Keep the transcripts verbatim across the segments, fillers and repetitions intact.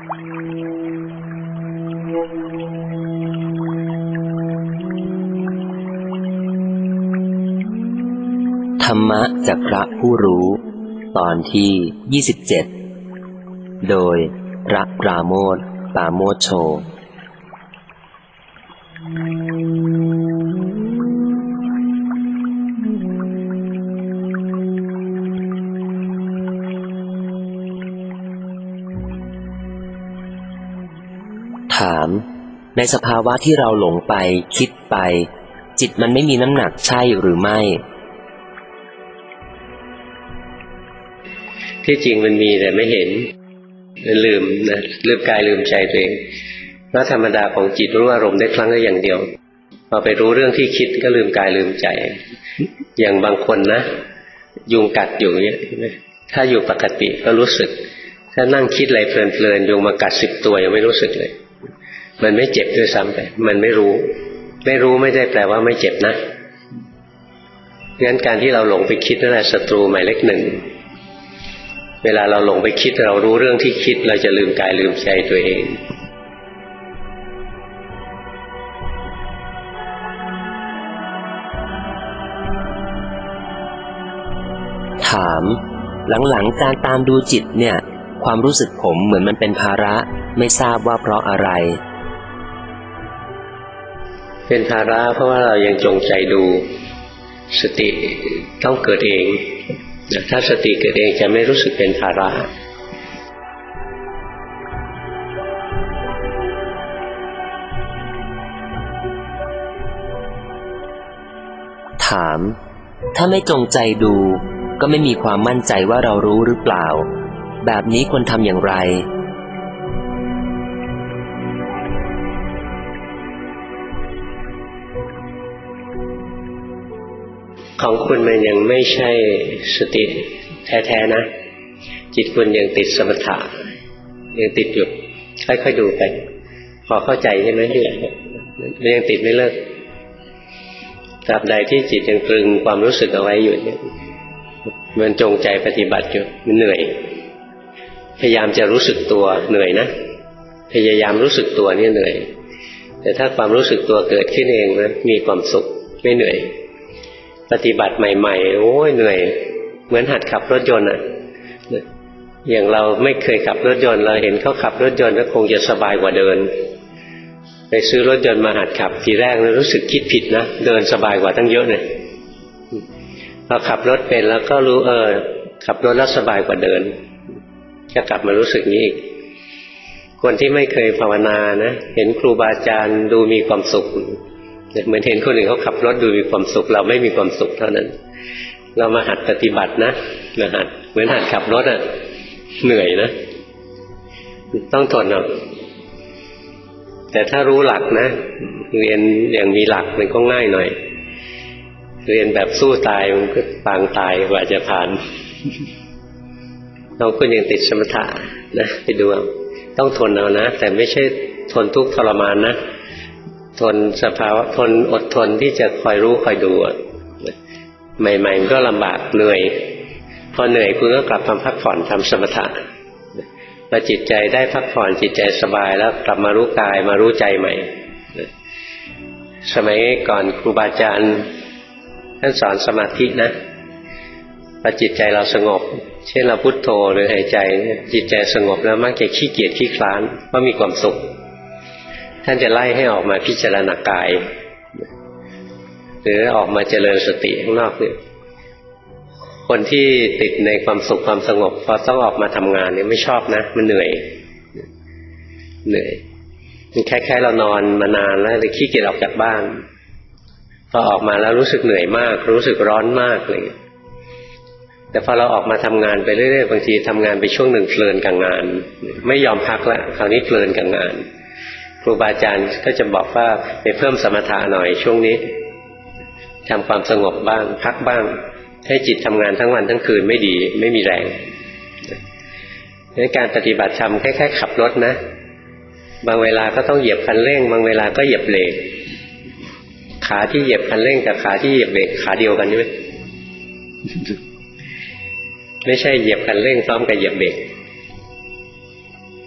ธรรมะจากพระผู้รู้ตอนที่ยี่สิบเจ็ดโดยพระปราโมทย์ปราโมทโชถามในสภาวะที่เราหลงไปคิดไปจิตมันไม่มีน้ำหนักใช่หรือไม่ที่จริงมันมีแต่ไม่เห็นลืมนะลืมกายลืมใจตัวเองเพราะธรรมดาของจิตรู้อารมณ์ได้ครั้งละอย่างเดียวพอไปรู้เรื่องที่คิดก็ลืมกายลืมใจอย่างบางคนนะยุงกัดอยู่เนี่ยถ้าอยู่ปกติก็รู้สึกถ้านั่งคิดอะไรเพลินๆยุงมากัดสิบตัวยังไม่รู้สึกเลยมันไม่เจ็บด้วยซ้ำไปมันไม่รู้ไม่รู้ไม่ได้แปลว่าไม่เจ็บนะงั้นการที่เราหลงไปคิดนั่นแหละศัตรูหมายเลขหนึ่งเวลาเราหลงไปคิดเรารู้เรื่องที่คิดเราจะลืมกายลืมใจตัวเองถามหลังๆการตามดูจิตเนี่ยความรู้สึกผมเหมือนมันเป็นภาระไม่ทราบว่าเพราะอะไรเป็นภาระเพราะว่าเรายังจงใจดูสติต้องเกิดเองถ้าสติเกิดเองจะไม่รู้สึกเป็นภาระถามถ้าไม่จงใจดูก็ไม่มีความมั่นใจว่าเรารู้หรือเปล่าแบบนี้ควรทำอย่างไรของคุณมันยังไม่ใช่สติแท้ๆนะจิตคุณยังติดสมถะยังติดอยู่ค่อยๆดูไปพอเข้าใจใช่ไหมที่ยังติดไม่เลิกตราบใดที่จิตยังตรึงความรู้สึกเอาไว้อยู่เนี่ยมันจงใจปฏิบัติอยู่มันเหนื่อยพยายามจะรู้สึกตัวเหนื่อยนะพยายามรู้สึกตัวนี่เหนื่อยแต่ถ้าความรู้สึกตัวเกิดขึ้นเองนะมีความสุขไม่เหนื่อยปฏิบัติใหม่ๆโอ้ยเหนื่อยเหมือนหัดขับรถยนต์อ่ะอย่างเราไม่เคยขับรถยนต์เราเห็นเขาขับรถยนต์ก็คงจะสบายกว่าเดินไปซื้อรถยนต์มาหัดขับทีแรกรู้สึกคิดผิดนะเดินสบายกว่าตั้งเยอะเลยพอขับรถเป็นแล้วก็รู้เออขับรถแล้วสบายกว่าเดินจะกลับมารู้สึกนี้อีกคนที่ไม่เคยภาวนานะเห็นครูบาอาจารย์ดูมีความสุขเหมือนเห็นคนอื่นเขาขับรถดูมีความสุขเราไม่มีความสุขเท่านั้นเรามาหัดปฏิบัตินะมาหัดเหมือนหัดขับรถอ่ะเหนื่อยนะต้องทนเอาแต่ถ้ารู้หลักนะเรียนอย่างมีหลักมันก็ง่ายหน่อยเรียนแบบสู้ตายมันก็ปางตายกว่าจะผ่านเราคุณยังติดสมถะนะไปดูต้องทนเอานะแต่ไม่ใช่ทนทุกข์ทรมานนะทนสภาวะทนอดทนที่จะคอยรู้คอยดูใหม่ๆมันก็ลำบากเหนื่อยพอเหนื่อยคุณก็กลับมาพักผ่อนทำสมถะพอจิตใจได้พักผ่อนจิตใจสบายแล้วกลับมารู้กายมารู้ใจใหม่สมัยก่อนครูบาอาจารย์ท่านสอนสมาธินะพอจิตใจเราสงบเช่นเราพุทโธหรือหายใจจิตใจสงบแล้วมักจะขี้เกียจขี้คลานเพราะมีความสุขท่านจะไล่ให้ออกมาพิจารณากายหรือออกมาเจริญสติข้างนอกเนี่ยคนที่ติดในความสุขความสงบพอต้องออกมาทำงานเนี่ยไม่ชอบนะมันเหนื่อยเหนื่อยมันคล้ายๆเรานอนมานานแล้วเลยขี้เกียจออกจากบ้านพอออกมาแล้วรู้สึกเหนื่อยมากรู้สึกร้อนมากเลยแต่พอเราออกมาทำงานไปเรื่อยๆบางทีทำงานไปช่วงหนึ่งเพลินกับงานไม่ยอมพักแล้วคราวนี้เพลินกับงานครูบาอาจารย์ก็จะบอกว่าไปเพิ่มสมถะหน่อยช่วงนี้ทำความสงบบ้างพักบ้างให้จิตทำงานทั้งวันทั้งคืนไม่ดีไม่มีแรงในการปฏิบัติธรรมคล้ายๆขับรถนะบางเวลาก็ต้องเหยียบคันเร่งบางเวลาก็เหยียบเบรกขาที่เหยียบคันเร่งกับขาที่เหยียบเบรกขาเดียวกันใช่ไหมไม่ใช่เหยียบคันเร่งพร้อมกับเหยียบเบรก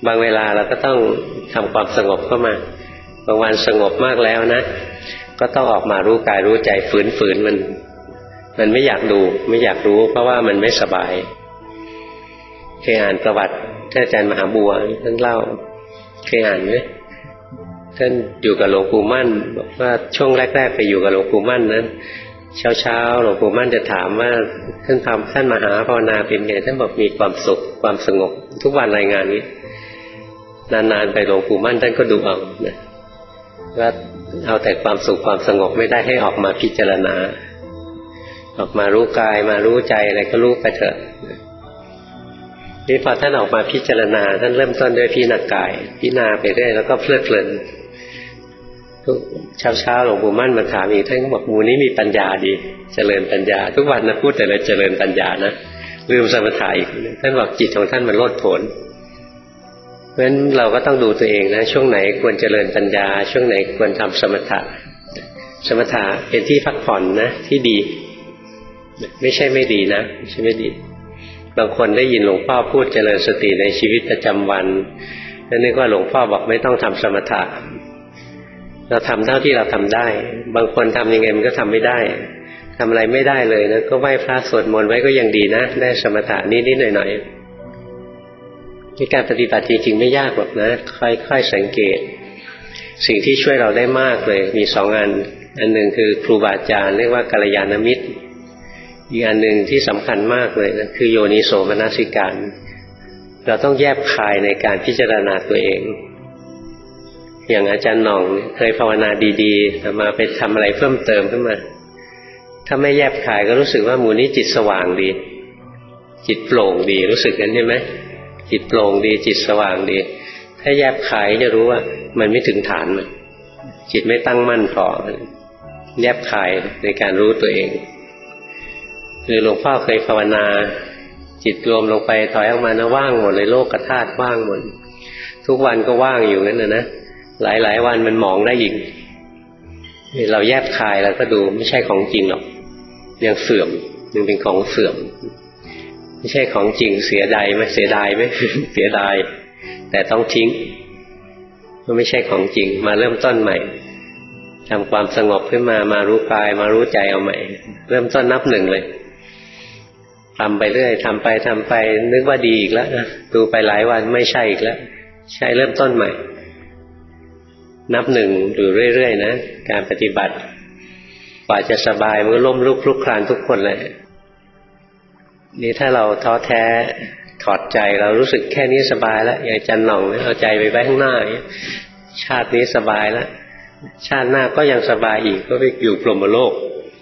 บางเวลาเราก็ต้องทำความสงบเข้ามาบางวันสงบมากแล้วนะก็ต้องออกมารู้กายรู้ใจฝืนๆมันมันไม่อยากดูไม่อยากรู้เพราะว่ามันไม่สบายเคยอ่านประวัติท่านอาจารย์มหาบัวท่านเล่าเคยอ่านไหมท่านอยู่กับหลวงปู่มั่นบอกว่าช่วงแรกๆไปอยู่กับหลวงปู่มั่นนั้นเช้าๆหลวงปู่มั่นจะถามว่าท่านทำท่านมหาภาวนาเป็นไงท่านบอกมีความสุขความสงบทุกวันรายงานนี้นานๆไปหลวงปู่มั่นท่านก็ดูเอานะว่าเอาแต่ความสุขความสงบไม่ได้ให้ออกมาพิจารณาออกมารู้กายมารู้ใจอะไรก็รู้ไปเถอะนี่พอท่านออกมาพิจารณาท่านเริ่มต้นด้วยพิจารณากายพิจารณาไปเรื่อยแล้วก็เพลิดเพลินทุกเช้าเช้าหลวงปู่มั่นมาถามอีกท่านก็บอกหมู่นี้มีปัญญาดีเจริญปัญญาทุกวันนะพูดแต่เลยเจริญปัญญานะลืมสมถะอีกท่านบอกจิตของท่านมันโลดโผนเพราะฉะนั้นเราก็ต้องดูตัวเองนะช่วงไหนควรเจริญปัญญาช่วงไหนควรทำสมถะสมถะเป็นที่พักผ่อนนะที่ดีไม่ใช่ไม่ดีนะไม่ใช่ไม่ดีบางคนได้ยินหลวงพ่อพูดเจริญสติในชีวิตประจำวันแล้วนึกว่าหลวงพ่อบอกไม่ต้องทำสมถะเราทำเท่าที่เราทำได้บางคนทำยังไงมันก็ทำไม่ได้ทำอะไรไม่ได้เลยนะก็ไหว้พระสวดมนต์ไว้ก็ยังดีนะได้สมถะนิดๆหน่อยๆในการปฏิบัติจริงๆไม่ยากหรอกนะค่อยๆสังเกตสิ่งที่ช่วยเราได้มากเลยมีสองอันอันหนึ่งคือครูบาอาจารย์เรียกว่ากัลยาณมิตรอีกอันหนึ่งที่สำคัญมากเลยนะคือโยนิโสมนสิการเราต้องแยบคายในการพิจารณาตัวเองอย่างอาจารย์หน่องเคยภาวนาดีๆแต่มาไปทำอะไรเพิ่มเติมขึ้นมาถ้าไม่แยบคายก็รู้สึกว่าหมู่นี้จิตสว่างดีจิตโปร่งดีรู้สึกกันใช่ไหมจิตโปร่งดีจิตสว่างดีถ้าแยบคายจะรู้ว่ามันไม่ถึงฐานมันจิตไม่ตั้งมั่นพอแยบคายในการรู้ตัวเองคือหลวงพ่อเคยภาวนาจิตรวมลงไปถอยออกมานะว่างหมดเลยโลกธาตุว่างหมดทุกวันก็ว่างอยู่งั้นนะนะหลายๆวันมันมองได้อีกเราแยบคายแล้วก็ดูไม่ใช่ของจริงหรอกยังเสื่อมยังเป็นของเสื่อมไม่ใช่ของจริงเสียดายไหมเสียดายไหม เสียดายแต่ต้องทิ้งก็ไม่ใช่ของจริงมาเริ่มต้นใหม่ทำความสงบขึ้นมามารู้กายมารู้ใจเอาใหม่เริ่มต้นนับหนึ่งเลยทำไปเรื่อยทำไปทำไปนึกว่าดีอีกแล้วนะดูไปหลายวันไม่ใช่อีกแล้วใช่เริ่มต้นใหม่นับหนึ่งอยู่เรื่อยๆนะการปฏิบัติกว่าจะสบายมันก็ล้มลุกคลุกคลานทุกคนเลยนี่ถ้าเราท้อแท้ถอดใจเรารู้สึกแค่นี้สบายแล้วอย่างจันหน่องเอาใจไปไว้ข้างหน้าชาตินี้สบายแล้วชาติหน้าก็ยังสบายอีกก็ไปอยู่พรหมโลก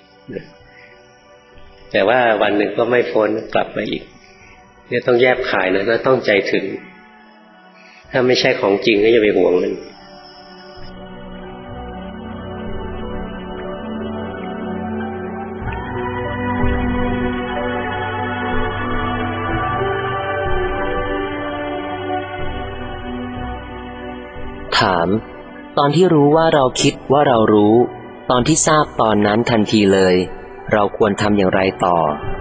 แต่ว่าวันหนึ่งก็ไม่พ้นกลับมาอีกเนี่ยต้องแยบขายนะแล้วต้องใจถึงถ้าไม่ใช่ของจริงก็อย่าไปห่วงมันถามตอนที่รู้ว่าเราคิดว่าเรารู้ตอนที่ทราบตอนนั้นทันทีเลยเราควรทำอย่างไรต่อ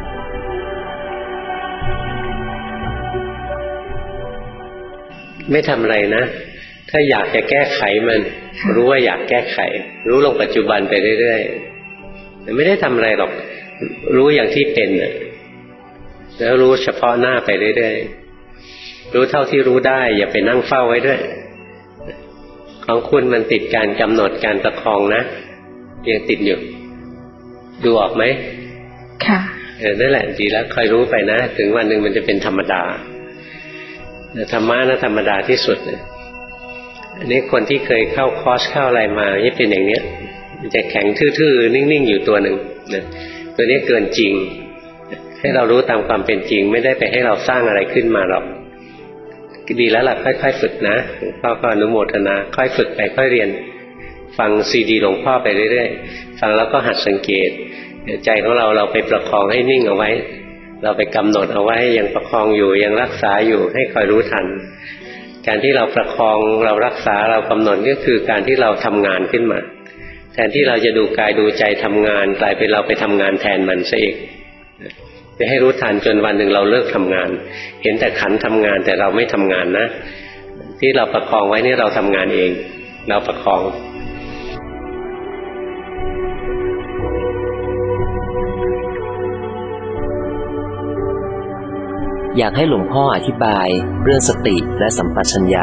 ไม่ทำอะไรนะถ้าอยากจะแก้ไขมันรู้ว่าอยากแก้ไขรู้ลงปัจจุบันไปเรื่อยๆแต่ไม่ได้ทำอะไรหรอกรู้อย่างที่เป็นแล้วรู้เฉพาะหน้าไปเรื่อยๆรู้เท่าที่รู้ได้อย่าไปนั่งเฝ้าไว้ด้วยของคุณมันติดการกำหนดการประคองนะยังติดอยู่ดูออกไหมค่ะเออนั่นแหละดีแล้วคอยรู้ไปนะถึงวันหนึ่งมันจะเป็นธรรมดาธรรมะนะธรรมดาที่สุดเลยอันนี้คนที่เคยเข้าคอร์สเข้าอะไรมานี่เป็นอย่างเนี้ยมันจะแข็งทื่อๆนิ่งๆอยู่ตัวหนึ่งนะตัวนี้เกินจริงให้เรารู้ตามความเป็นจริงไม่ได้ไปให้เราสร้างอะไรขึ้นมาหรอกดีแล้วล่ะค่อยๆฝึกนะหลวงพ่อก็อนุโมทนาค่อยฝึกไปค่อยเรียนฟังซีดีหลวงพ่อไปเรื่อยๆฟังแล้วก็หัดสังเกตใจของเราเราไปประคองให้นิ่งเอาไว้เราไปกำหนดเอาไว้ยังประคองอยู่ยังรักษาอยู่ให้คอยรู้ทันการที่เราประคองเรารักษาเรากำหนดก็คือการที่เราทำงานขึ้นมาแทนที่เราจะดูกายดูใจทำงานกลายเป็นเราไปทำงานแทนมันซะเองจะให้รู้ทันจนวันหนึ่งเราเลิกทำงานเห็นแต่ขันทำงานแต่เราไม่ทำงานนะที่เราประคองไว้นี่เราทำงานเองเราประคองอยากให้หลวงพ่ออธิบายเรื่องสติและสัมปชัญญะ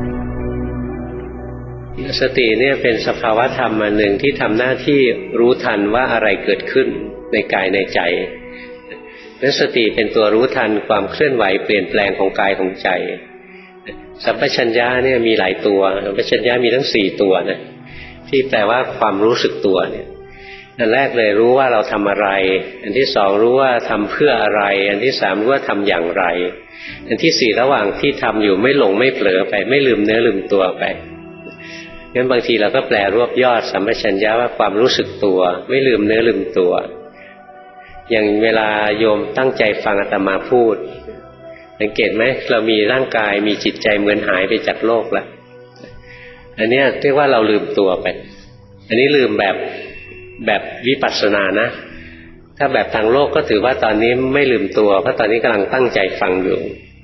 สติเนี่ยเป็นสภาวะธรรมอันหนึ่งที่ทำหน้าที่รู้ทันว่าอะไรเกิดขึ้นในกายในใจและสติเป็นตัวรู้ทันความเคลื่อนไหวเปลี่ยนแปลงของกายของใจสัมปชัญญะเนี่ยมีหลายตัวสัมปชัญญะมีทั้งสี่ตัวนะที่แปลว่าความรู้สึกตัวเนี่ยอันแรกเลยรู้ว่าเราทำอะไรอันที่สองรู้ว่าทำเพื่ออะไรอันที่สามรู้ว่าทำอย่างไรอันที่สี่ระหว่างที่ทำอยู่ไม่หลงไม่เผลอไปไม่ลืมเนื้อลืมตัวไปงั้นบางทีเราก็แปลรวบยอดสัมปชัญญะว่าความรู้สึกตัวไม่ลืมเนื้อลืมตัวอย่างเวลาโยมตั้งใจฟังอาตมาพูดสังเกตไหมเรามีร่างกายมีจิตใจเหมือนหายไปจากโลกแล้วอันนี้เรียกว่าเราลืมตัวไปอันนี้ลืมแบบแบบวิปัสสนานะถ้าแบบทางโลกก็ถือว่าตอนนี้ไม่ลืมตัวเพราะตอนนี้กำลังตั้งใจฟังอยู่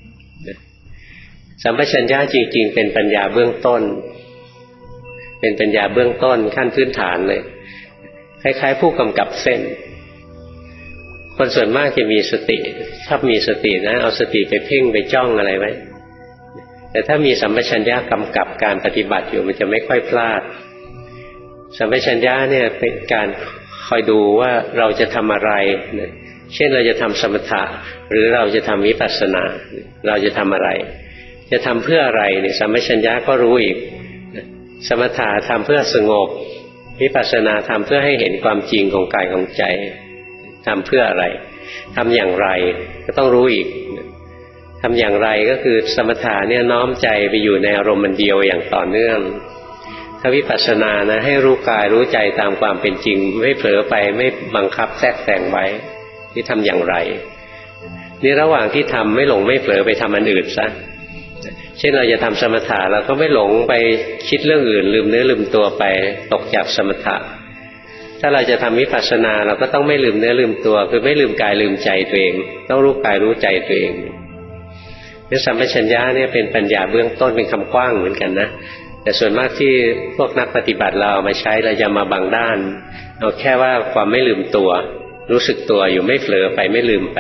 สัมปชัญญะจริงๆเป็นปัญญาเบื้องต้นเป็นปัญญาเบื้องต้นขั้นพื้นฐานเลยคล้ายๆผู้กำกับเส้นคนส่วนมากจะมีสติชอบมีสตินะเอาสติไปเพ่งไปจ้องอะไรไว้แต่ถ้ามีสัมปชัญญะกำกับการปฏิบัติอยู่มันจะไม่ค่อยพลาดสัมปชัญญะเนี่ยเป็นการคอยดูว่าเราจะทำอะไรเช่นเราจะทำสมถะหรือเราจะทำวิปัสสนาเราจะทำอะไรจะทำเพื่ออะไรเนี่ยสัมปชัญญะก็รู้อีกสมถะทำเพื่อสงบวิปัสสนาทำเพื่อให้เห็นความจริงของกายของใจทำเพื่ออะไรทำอย่างไรก็ต้องรู้อีกทำอย่างไรก็คือสมถะเนี่ยน้อมใจไปอยู่ในอารมณ์มันเดียวอย่างต่อเนื่องถ้าวิปัสสนานะให้รู้กายรู้ใจตามความเป็นจริงไม่เผลอไปไม่บังคับแทรกแซงไว้ที่ทำอย่างไรนี่ระหว่างที่ทำไม่หลงไม่เผลอไปทำอันอื่นซะเช่นเราจะทำสมถะเราก็ไม่หลงไปคิดเรื่องอื่นลืมเนื้อลืมตัวไปตกจากสมถะถ้าเราจะทำวิปัสสนาเราก็ต้องไม่ลืมเนื้อลืมตัวคือไม่ลืมกายลืมใจตัวเองต้องรู้กายรู้ใจตัวเองนี่สัมปชัญญะเนี่ยเป็นปัญญาเบื้องต้นเป็นคำกว้างเหมือนกันนะแต่ส่วนมากที่พวกนักปฏิบัติเราเอามาใช้เราจะมาบางด้านเอาแค่ว่าความไม่ลืมตัวรู้สึกตัวอยู่ไม่เผลอไปไม่ลืมไป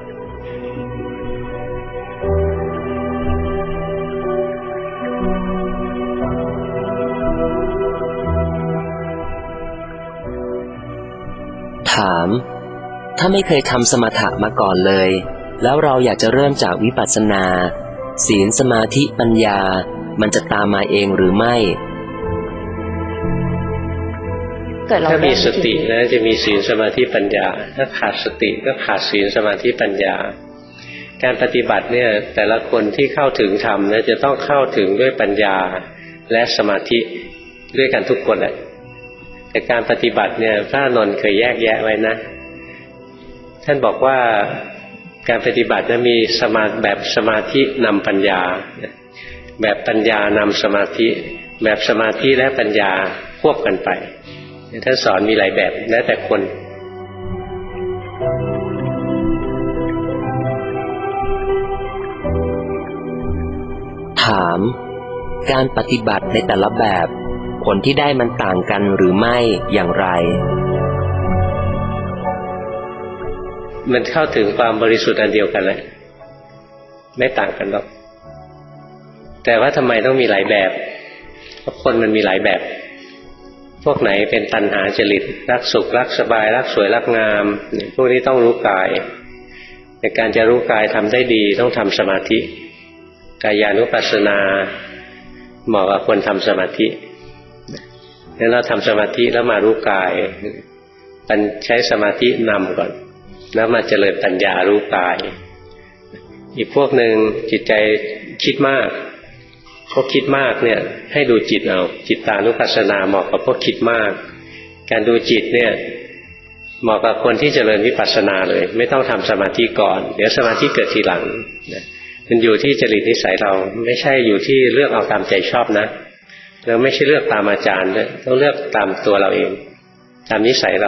ถามถ้าไม่เคยทำสมถะมาก่อนเลยแล้วเราอยากจะเริ่มจากวิปัสสนาศีลสมาธิปัญญามันจะตามมาเองหรือไม่ถ้ามีสตินะจะมีศีลสมาธิปัญญาถ้าขาดสติก็ขาดศีลสมาธิปัญญาการปฏิบัติเนี่ยแต่ละคนที่เข้าถึงธรรมนะจะต้องเข้าถึงด้วยปัญญาและสมาธิด้วยกันทุกคนแหละแต่การปฏิบัติเนี่ยพระอานนท์เคยแยกแยะไว้นะท่านบอกว่าการปฏิบัตินะมีสมาแบบสมาธินำปัญญาแบบปัญญานำสมาธิแบบสมาธิและปัญญาควบกันไปท่านสอนมีหลายแบบแล้วแต่คนถามการปฏิบัติในแต่ละแบบผลที่ได้มันต่างกันหรือไม่อย่างไรมันเข้าถึงความบริสุทธิ์อันเดียวกันแหละไม่ต่างกันหรอกแต่ว่าทำไมต้องมีหลายแบบเพราะคนมันมีหลายแบบพวกไหนเป็นตัณหาจริตรักสุขรักสบายรักสวยรักงามพวกนี้ต้องรู้กายในการจะรู้กายทำได้ดีต้องทำสมาธิกายานุปัสสนาเหมาะกับคนทำสมาธิงั้นเราทำสมาธิแล้วมารู้กายใช้สมาธินำก่อนแล้วมาเจริญปัญญารู้กายอีกพวกหนึ่งจิตใจคิดมากพวกคิดมากเนี่ยให้ดูจิตเอาจิตตานุปัสสนาเหมาะกับพวกคิดมากการดูจิตเนี่ยเหมาะกับคนที่เจริญวิปัสสนาเลยไม่ต้องทำสมาธิก่อนเดี๋ยวสมาธิเกิดทีหลังมันอยู่ที่จริตนิสัยเราไม่ใช่อยู่ที่เลือกเอาตามใจชอบนะเราไม่ใช่เลือกตามอาจารย์ด้วยต้องเลือกตามตัวเราเองตามนิสัยเรา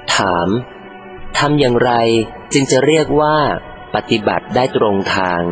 ถามทำอย่างไรจึงจะเรียกว่าปฏิบัติได้ตรงทาง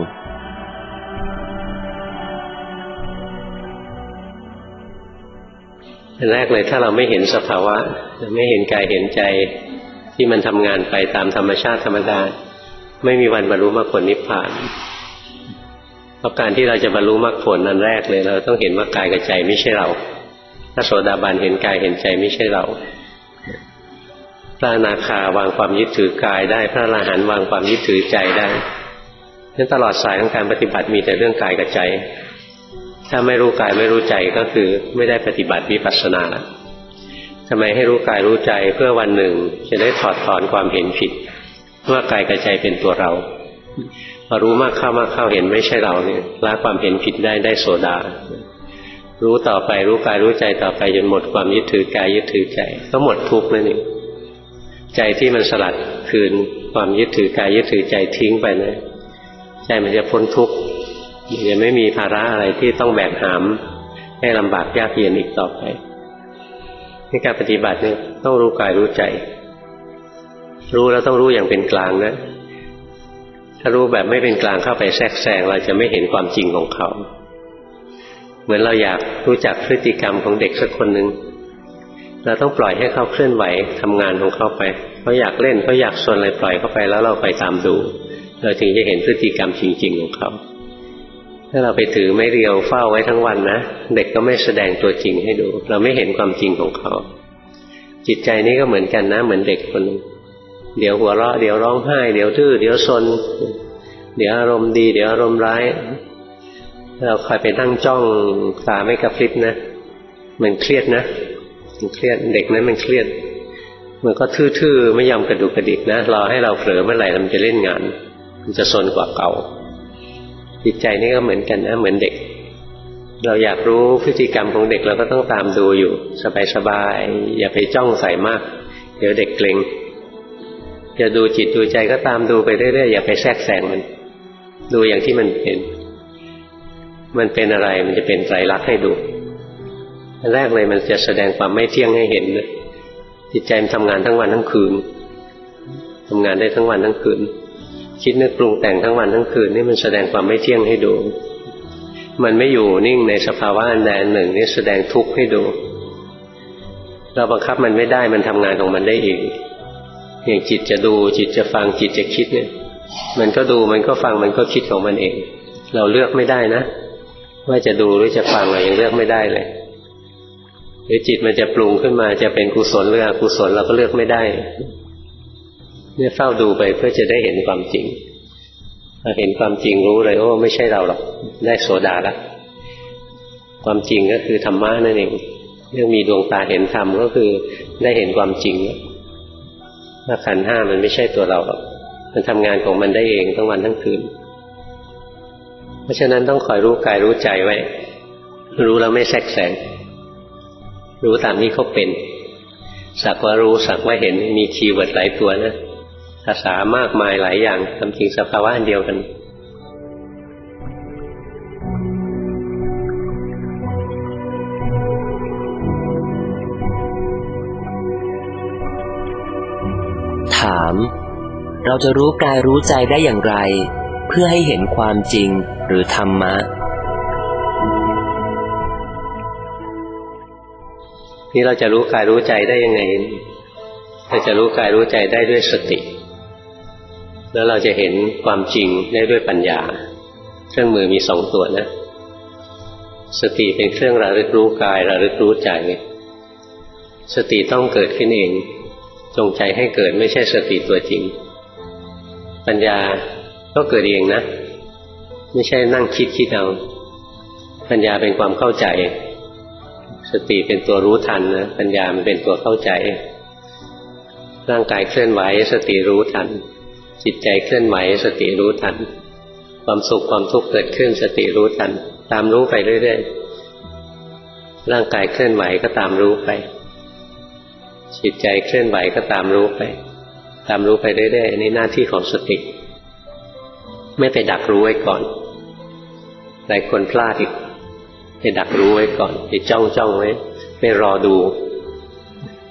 อันแรกเลยถ้าเราไม่เห็นสภาวะไม่เห็นกายเห็นใจที่มันทำงานไปตามธรรมชาติธรรมดาไม่มีวันบรรลุมรรคผลนิพพานเพราะการที่เราจะบรรลุมรรคผลอันแรกเลยเราต้องเห็นว่ากายกับใจไม่ใช่เราพระโสดาบันเห็นกายเห็นใจไม่ใช่เราพระอนาคาวางความยึดถือกายได้พระอรหันต์วางความยึดถือใจได้นั้นตลอดสายของการปฏิบัติมีแต่เรื่องกายกับใจถ้าไม่รู้กายไม่รู้ใจก็คือไม่ได้ปฏิบัติวิปัสสนาแล้วทำไมให้รู้กายรู้ใจเพื่อวันหนึ่งจะได้ถอดถอนความเห็นผิดว่ากายกับใจเป็นตัวเราพอรู้มากเข้ามากเข้าเห็นไม่ใช่เราเนี่ยละความเห็นผิดได้ได้โสดารู้ต่อไปรู้กายรู้ใจต่อไปจนหมดความยึดถือกายยึดถือใจก็หมดทุกข์นั่นเองใจที่มันสลัดคืนความยึดถือกายยึดถือใจทิ้งไปนะใจมันจะพ้นทุกข์จะไม่มีภาระอะไรที่ต้องแบกหามให้ลำบากยากเย็นอีกต่อไปในการปฏิบัติเนี่ยต้องรู้กายรู้ใจรู้แล้วต้องรู้อย่างเป็นกลางนะถ้ารู้แบบไม่เป็นกลางเข้าไปแทรกแซงเราจะไม่เห็นความจริงของเขาเหมือนเราอยากรู้จักพฤติกรรมของเด็กสักคนหนึ่งเราต้องปล่อยให้เขาเคลื่อนไหวทำงานของเขาไปเขาอยากเล่นเขาอยากสนอะไรปล่อยเขาไปแล้วเราไปตามดูเราถึงจะเห็นพฤติกรรมจริงๆของเขาถ้าเราไปถือไม้เรียวเฝ้าไว้ทั้งวันนะเด็กก็ไม่แสดงตัวจริงให้ดูเราไม่เห็นความจริงของเขาจิตใจนี้ก็เหมือนกันนะเหมือนเด็กคนนึงเดี๋ยวหัวเราะเดี๋ยวร้องไห้เดี๋ยวดื้อเดี๋ยวซนเดี๋ยวอารมณ์ดีเดี๋ยวอารมณ์ร้ายเราคอยไปนั่งจ้องตาไม่กระพริบนะมันเครียดนะมันเครียดเด็กนั้นมันเครียดมันก็ทื่อๆไม่ยอมกระดุกกระดิกนะรอให้เราเผลอเมื่อไหร่มันจะเล่นงานมันจะซนกว่าเก่าจิตใจนี่ก็เหมือนกันนะเหมือนเด็กเราอยากรู้พฤติกรรมของเด็กเราก็ต้องตามดูอยู่สบายๆอย่าไปจ้องใส่มากเดี๋ยวเด็กเกร็งจะดูจิตดูใจก็ตามดูไปเรื่อยๆอย่าไปแทรกแซงมันดูอย่างที่มันเป็นมันเป็นอะไรมันจะเป็นไตรลักษณ์ให้ดูอันแรกเลยมันจะแสดงความไม่เที่ยงให้เห็นนะจิตใจมันทำงานทั้งวันทั้งคืนทำงานได้ทั้งวันทั้งคืนคิดนึกปรุงแต่งทั้งวันทั้งคืนนี่มันแสดงความไม่เที่ยงให้ดูมันไม่อยู่นิ่งในสภาวะอันใดอันหนึ่งนี่แสดงทุกข์ให้ดูเราบังคับมันไม่ได้มันทำงานของมันได้เองอย่างจิตจะดูจิตจะฟังจิตจะคิดเนี่ยมันก็ดูมันก็ฟังมันก็คิดของมันเองเราเลือกไม่ได้นะว่าจะดูหรือจะฟังเรายังเลือกไม่ได้เลยหรือจิตมันจะปรุงขึ้นมาจะเป็นกุศลหรืออกุศลเราก็เลือกไม่ได้เนี่ยเฝ้าดูไปเพื่อจะได้เห็นความจริงพอเห็นความจริงรู้เลยโอ้ไม่ใช่เราหรอกได้โสดาละความจริงก็คือธรรมะนั่นเองเรื่องมีดวงตาเห็นธรรมก็คือได้เห็นความจริงว่าขันธ์ห้ามันไม่ใช่ตัวเราหรอกมันทำงานของมันได้เองทั้งวันทั้งคืนเพราะฉะนั้นต้องคอยรู้กายรู้ใจไว้รู้แล้วไม่แทรกแซงรู้ตามนี้เขาเป็นสักว่ารู้สักว่าเห็นมีคีย์เวิร์ดหลายตัวนะภาษามากมายหลายอย่างทำจริงสภาวะอันเดียวกันถามเราจะรู้กายรู้ใจได้อย่างไรเพื่อให้เห็นความจริงหรือธรรมะนี่เราจะรู้กายรู้ใจได้ยังไงเราจะรู้กายรู้ใจได้ด้วยสติแล้วเราจะเห็นความจริงได้ด้วยปัญญาเครื่องมือมีสองตัวนะสติเป็นเครื่องระลึกรู้กายระลึกรู้ใจสติต้องเกิดขึ้นเองจงใจให้เกิดไม่ใช่สติตัวจริงปัญญาก็เกิดเองนะไม่ใช่นั่งคิดคิดเอาปัญญาเป็นความเข้าใจสติเป็นตัวรู้ทันนะปัญญามันเป็นตัวเข้าใจร่างกายเคลื่อนไหวสติรู้ทันจิตใจเคลื่อนไหวสติรู้ทันความสุขความทุกข์เกิดขึ้นสติรู้ทันตามรู้ไปเรื่อยๆร่างกายเคลื่อนไหวก็ตามรู้ไปจิตใจเคลื่อนไหวก็ตามรู้ไปตามรู้ไปเรื่อยๆนี่หน้าที่ของสติไม่ไปดักรู้ไว้ก่อนหลายคนพลาดอีกไปดักรู้ไว้ก่อนไปจ้องจ้องไว้ไปรอดู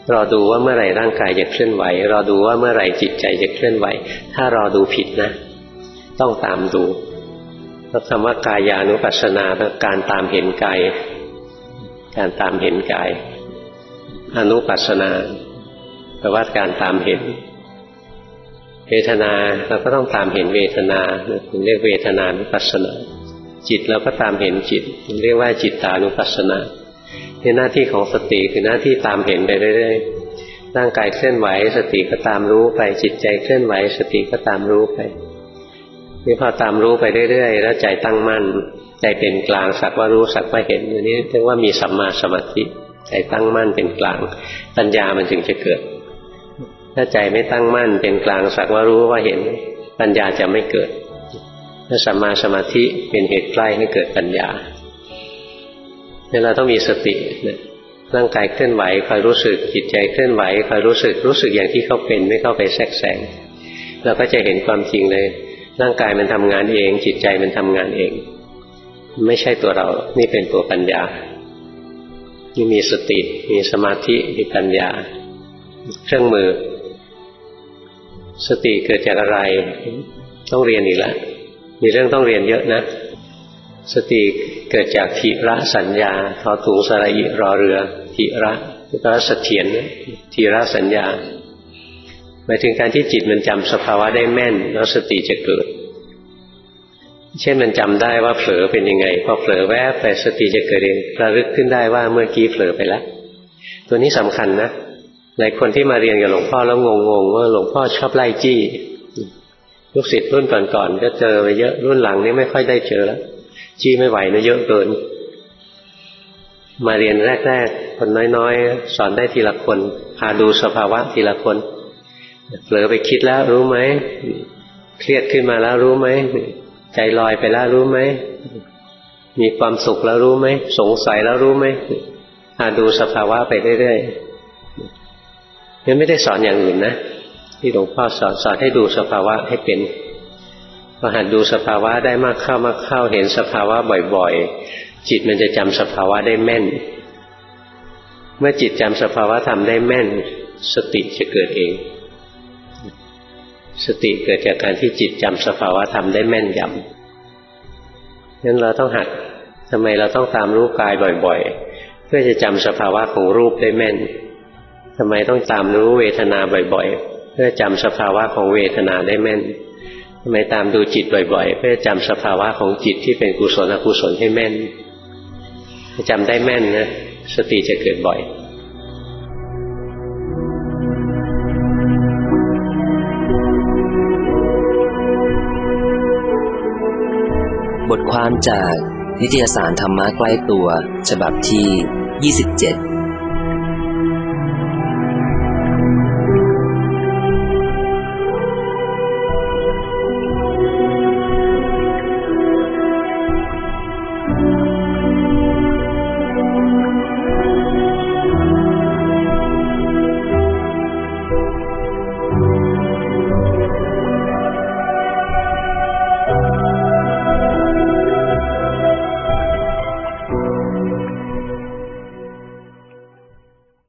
รอดูว่าเมื่อไหร่ร่างกายจะเคลื่อนไหวรอดูว่าเมื่อไหร่จิตใจจะเคลื่อนไหวถ้ารอดูผิดนะต้องตามดูเพราะคำว่ากายานุปัสสนาคือการตามเห็นกายการตามเห็นกายอนุปัสสนาแปลว่าการตามเห็นเวทนาเราก็ต้องตามเห็นเวทนาถึงเรียกเวทนานุปัสสนาจิตเราก็ตามเห็นจิตเรียกว่าจิตตานุปัสสนาเป็นหน้าที่ของสติคือหน้าที่ตามเห็นไปเรื่อยๆร่างกายเคลื่อนไหวสติก็ตามรู้ไปจิตใจเคลื่อนไหวสติก็ตามรู้ไปนี่พอตามรู้ไปเรื่อยๆแล้วใจตั้งมั่นใจเป็นกลางสักว่ารู้สักว่าเห็นอันนี้เรียกว่ามีสัมมาสมาธิใจตั้งมั่นเป็นกลางปัญญามันจึงจะเกิดถ้าใจไม่ตั้งมั่นเป็นกลางสักว่ารู้ว่าเห็นปัญญาจะไม่เกิดถ้าสัมมาสมาธิเป็นเหตุใกล้ให้เกิดปัญญาเนี่ยเราต้องมีสติร่างกายเคลื่อนไหวคอยรู้สึกจิตใจเคลื่อนไหวคอยรู้สึกรู้สึกอย่างที่เขาเป็นไม่เข้าไปแทรกแซงเราก็จะเห็นความจริงเลยร่างกายมันทำงานเองจิตใจมันทำงานเองไม่ใช่ตัวเรานี่เป็นตัวปัญญานี่มีสติมีสมาธิมีปัญญาเครื่องมือสติเกิดจากอะไรต้องเรียนอีกแล้วมีเรื่องต้องเรียนเยอะนะสติเกิดจากทิระสัญญาทอถุงสระอิรอเรือทิระก็เสถียรทิระสัญญาหมายถึงการที่จิตมันจำสภาวะได้แม่นแล้วสติจะเกิดเช่นมันจำได้ว่าเผลอเป็นยังไงพอเผลอแวบไปสติจะเกิดเองระลึกขึ้นได้ว่าเมื่อกี้เผลอไปแล้วตัวนี้สำคัญนะหลายคนที่มาเรียนกับหลวงพ่อแล้วงงๆว่าหลวงพ่อชอบไล่จี้ลูกศิษย์รุ่นก่อนๆก็เจอไปเยอะรุ่นหลังนี่ไม่ค่อยได้เจอแล้วจี้ไม่ไหวนะเยอะเกินมาเรียนแรกๆคนน้อยๆสอนได้ทีละคนพาดูสภาวะทีละคนเผลอไปคิดแล้วรู้ไหมเครียดขึ้นมาแล้วรู้ไหมใจลอยไปแล้วรู้ไหมมีความสุขแล้วรู้ไหมสงสัยแล้วรู้ไหมพาดูสภาวะไปเรื่อยๆยังไม่ได้สอนอย่างอื่นนะที่หลวงพ่อสอนสอนให้ดูสภาวะให้เป็นพอหัดดูสภาวะได้มากเข้ามากเข้าเห็นสภาวะบ่อยๆจิตมันจะจำสภาวะได้แม่นเมื่อจิตจำสภาวะธรรมได้แม่นสติจะเกิดเองสติเกิดจากการที่จิตจำสภาวะธรรมได้แม่นยำงั้นเราต้องหัดทำไมเราต้องตามรู้กายบ่อยๆเพื่อจะจำสภาวะของรูปได้แม่นทำไมต้องตามรู้เวทนาบ่อยๆเพื่อจำสภาวะของเวทนาได้แม่นทำไมตามดูจิตบ่อยๆเพื่อจำสภาวะของจิตที่เป็นกุศลอกุศลให้แม่นจำได้แม่นนะสติจะเกิดบ่อยบทความจากนิตยสารธรรมะใกล้ตัวฉบับที่ยี่สิบเจ็ด